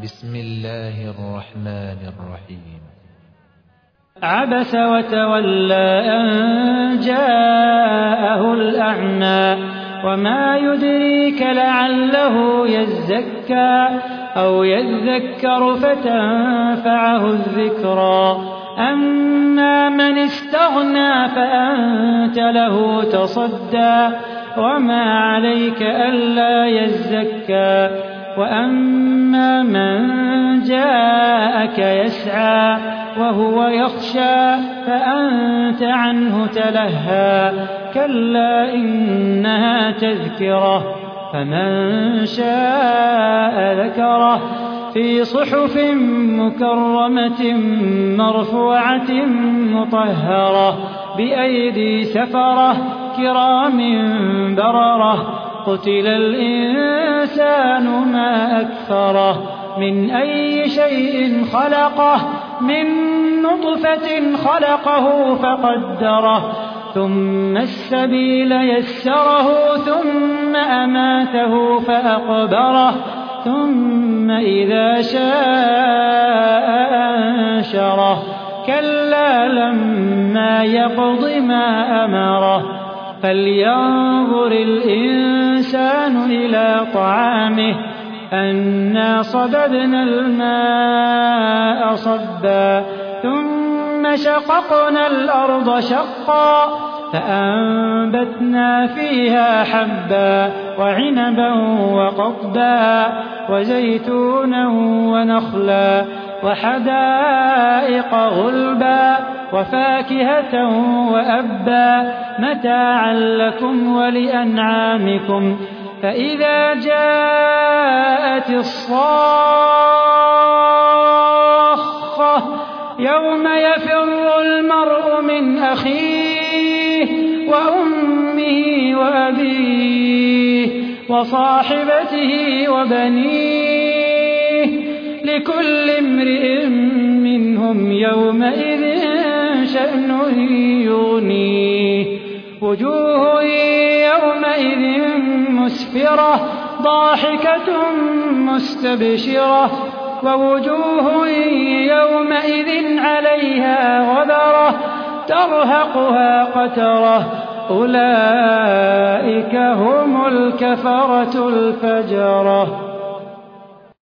بسم الله الرحمن الرحيم. عبس وتولى أن جاءه الأعمى وما يدريك لعله يزكى أو يذكر فتنفعه الذكرى أما من استغنى فأنت له تصدى وما عليك ألا يزكى وأما من جاءك يسعى وهو يخشى فأنت عنه تلهى كلا إنها تذكرة فمن شاء ذكره في صحف مكرمة مرفوعة مطهرة بأيدي سفرة كرام بررة قتل الإنسان ما أكفره من أي شيء خلقه من نطفة خلقه فقدره ثم السبيل يسره ثم أماته فأقبره ثم إذا شاء أنشره كلا لما يقض ما أمره فلينظر الإنسان إلى طعامه أنا صببنا الماء صبا ثم شققنا الأرض شقا فأنبتنا فيها حبا وعنبا وقضبا وزيتونا ونخلا وحدائق غلبا وفاكهة وأبا متاعا لكم ولأنعامكم فإذا جاءت الصاخة يوم يفر المرء من أخيه وأمه وأبيه وصاحبته وبنيه لكل امرئ منهم يومئذ شأن يغنيه وجوه يومئذ مسفرة ضاحكة مستبشرة ووجوه يومئذ عليها غبرة ترهقها قترة أولئك هم الكفرة الفجرة.